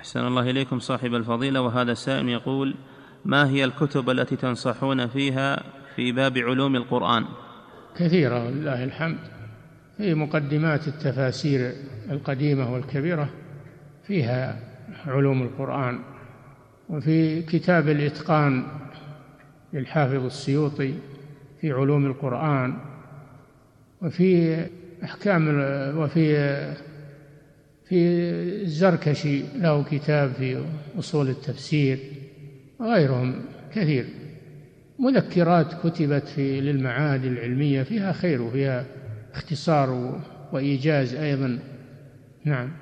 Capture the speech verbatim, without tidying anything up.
أحسن الله إليكم صاحب الفضيلة. وهذا سائل يقول: ما هي الكتب التي تنصحون فيها في باب علوم القرآن؟ كثيرة لله الحمد، في مقدمات التفاسير القديمة والكبيرة فيها علوم القرآن، وفي كتاب الإتقان للحافظ السيوطي في علوم القرآن، وفي أحكام، وفي في الزركشي له كتاب في أصول التفسير، وغيرهم كثير. مذكرات كتبت في للمعاهد العلمية فيها خير وفيها اختصار وإيجاز أيضا. نعم.